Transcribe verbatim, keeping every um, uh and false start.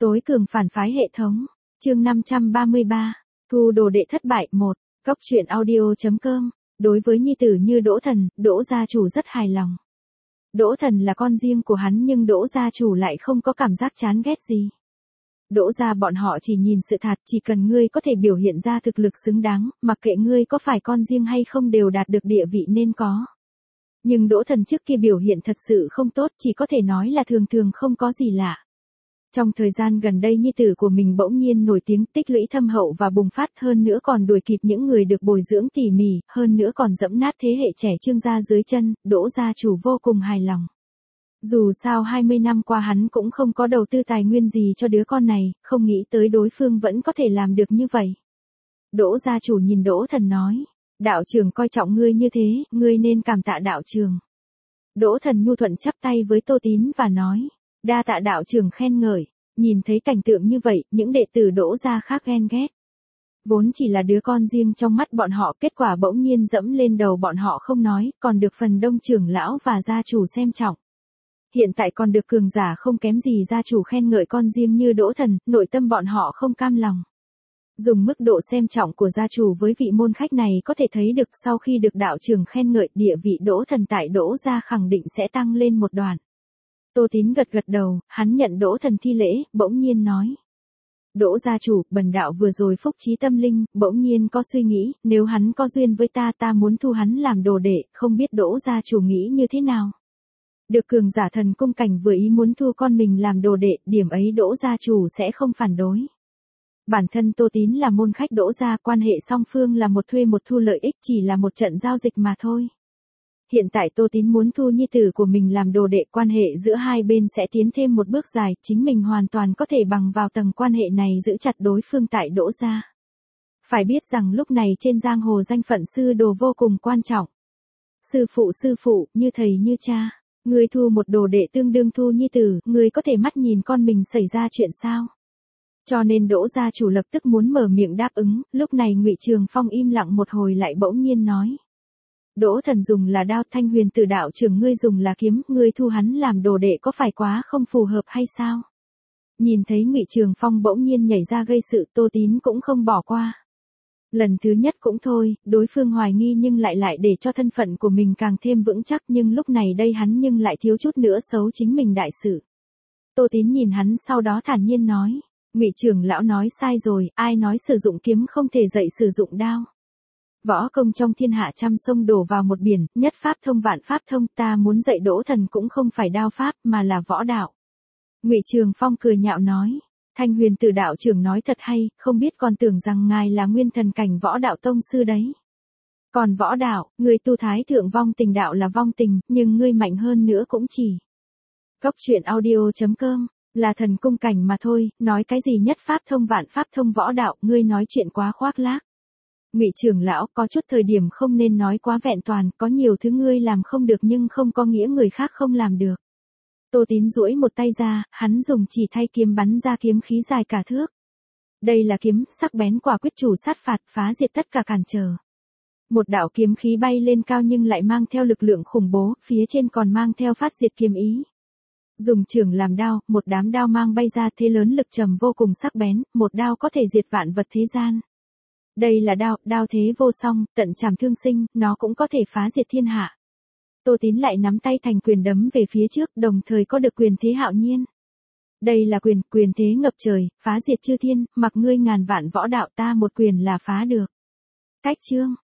Tối cường phản phái hệ thống. Chương năm trăm ba mươi ba. Thu đồ đệ thất bại một. Cốc truyện audio.com. Đối với nhi tử như Đỗ Thần, Đỗ gia chủ rất hài lòng. Đỗ Thần là con riêng của hắn nhưng Đỗ gia chủ lại không có cảm giác chán ghét gì. Đỗ gia bọn họ chỉ nhìn sự thật, chỉ cần ngươi có thể biểu hiện ra thực lực xứng đáng, mặc kệ ngươi có phải con riêng hay không đều đạt được địa vị nên có. Nhưng Đỗ Thần trước kia biểu hiện thật sự không tốt, chỉ có thể nói là thường thường không có gì lạ. Trong thời gian gần đây nhi tử của mình bỗng nhiên nổi tiếng, tích lũy thâm hậu và bùng phát, hơn nữa còn đuổi kịp những người được bồi dưỡng tỉ mỉ, hơn nữa còn dẫm nát thế hệ trẻ Trương gia dưới chân, Đỗ gia chủ vô cùng hài lòng. Dù sao hai mươi năm qua hắn cũng không có đầu tư tài nguyên gì cho đứa con này, không nghĩ tới đối phương vẫn có thể làm được như vậy. Đỗ gia chủ nhìn Đỗ Thần nói, đạo trưởng coi trọng ngươi như thế, ngươi nên cảm tạ đạo trưởng. Đỗ Thần nhu thuận chắp tay với Tô Tín và nói, đa tạ đạo trưởng khen ngợi. Nhìn thấy cảnh tượng như vậy, những đệ tử Đỗ gia khác ghen ghét. Vốn chỉ là đứa con riêng trong mắt bọn họ, kết quả bỗng nhiên dẫm lên đầu bọn họ không nói, còn được phần đông trưởng lão và gia chủ xem trọng. Hiện tại còn được cường giả không kém gì gia chủ khen ngợi con riêng như Đỗ Thần, nội tâm bọn họ không cam lòng. Dùng mức độ xem trọng của gia chủ với vị môn khách này có thể thấy được sau khi được đạo trưởng khen ngợi, địa vị Đỗ Thần tại Đỗ gia khẳng định sẽ tăng lên một đoạn. Tô Tín gật gật đầu, hắn nhận Đỗ Thần thi lễ, bỗng nhiên nói. Đỗ gia chủ, bần đạo vừa rồi phúc trí tâm linh, bỗng nhiên có suy nghĩ, nếu hắn có duyên với ta ta muốn thu hắn làm đồ đệ, không biết Đỗ gia chủ nghĩ như thế nào. Được cường giả thần cung cảnh vừa ý muốn thu con mình làm đồ đệ, điểm ấy Đỗ gia chủ sẽ không phản đối. Bản thân Tô Tín là môn khách Đỗ gia, quan hệ song phương là một thuê một thu, lợi ích chỉ là một trận giao dịch mà thôi. Hiện tại Tô Tín muốn thu nhi tử của mình làm đồ đệ, quan hệ giữa hai bên sẽ tiến thêm một bước dài, chính mình hoàn toàn có thể bằng vào tầng quan hệ này giữ chặt đối phương tại Đỗ gia. Phải biết rằng lúc này trên giang hồ danh phận sư đồ vô cùng quan trọng. Sư phụ sư phụ, như thầy như cha, người thu một đồ đệ tương đương thu nhi tử, người có thể mắt nhìn con mình xảy ra chuyện sao? Cho nên Đỗ gia chủ lập tức muốn mở miệng đáp ứng, lúc này Ngụy Trường Phong im lặng một hồi lại bỗng nhiên nói. Đỗ Thần dùng là đao, Thanh Huyền Tử đạo trưởng ngươi dùng là kiếm, ngươi thu hắn làm đồ đệ có phải quá không phù hợp hay sao? Nhìn thấy Ngụy Trường Phong bỗng nhiên nhảy ra gây sự, Tô Tín cũng không bỏ qua. Lần thứ nhất cũng thôi, đối phương hoài nghi nhưng lại lại để cho thân phận của mình càng thêm vững chắc, nhưng lúc này đây hắn nhưng lại thiếu chút nữa xấu chính mình đại sự. Tô Tín nhìn hắn sau đó thản nhiên nói, Ngụy trưởng lão nói sai rồi, ai nói sử dụng kiếm không thể dạy sử dụng đao. Võ công trong thiên hạ trăm sông đổ vào một biển, nhất pháp thông vạn pháp thông, ta muốn dạy Đỗ Thần cũng không phải đao pháp mà là võ đạo. Ngụy Trường Phong cười nhạo nói, Thanh Huyền Tử đạo trưởng nói thật hay, không biết còn tưởng rằng ngài là nguyên thần cảnh võ đạo tông sư đấy. Còn võ đạo, người tu thái thượng vong tình đạo là vong tình, nhưng ngươi mạnh hơn nữa cũng chỉ. Cốc truyện audio.com, là thần cung cảnh mà thôi, nói cái gì nhất pháp thông vạn pháp thông võ đạo, ngươi nói chuyện quá khoác lác. Ngụy trưởng lão, có chút thời điểm không nên nói quá vẹn toàn, có nhiều thứ ngươi làm không được nhưng không có nghĩa người khác không làm được. Tô Tín duỗi một tay ra, hắn dùng chỉ thay kiếm bắn ra kiếm khí dài cả thước. Đây là kiếm, sắc bén quả quyết chủ sát phạt, phá diệt tất cả cản trở. Một đạo kiếm khí bay lên cao nhưng lại mang theo lực lượng khủng bố, phía trên còn mang theo phát diệt kiếm ý. Dùng trường làm đao, một đám đao mang bay ra, thế lớn lực trầm vô cùng sắc bén, một đao có thể diệt vạn vật thế gian. Đây là đao, đao thế vô song, tận trảm thương sinh, nó cũng có thể phá diệt thiên hạ. Tô Tín lại nắm tay thành quyền đấm về phía trước, đồng thời có được quyền thế hạo nhiên. Đây là quyền, quyền thế ngập trời, phá diệt chư thiên, mặc ngươi ngàn vạn võ đạo ta một quyền là phá được. Cách chương.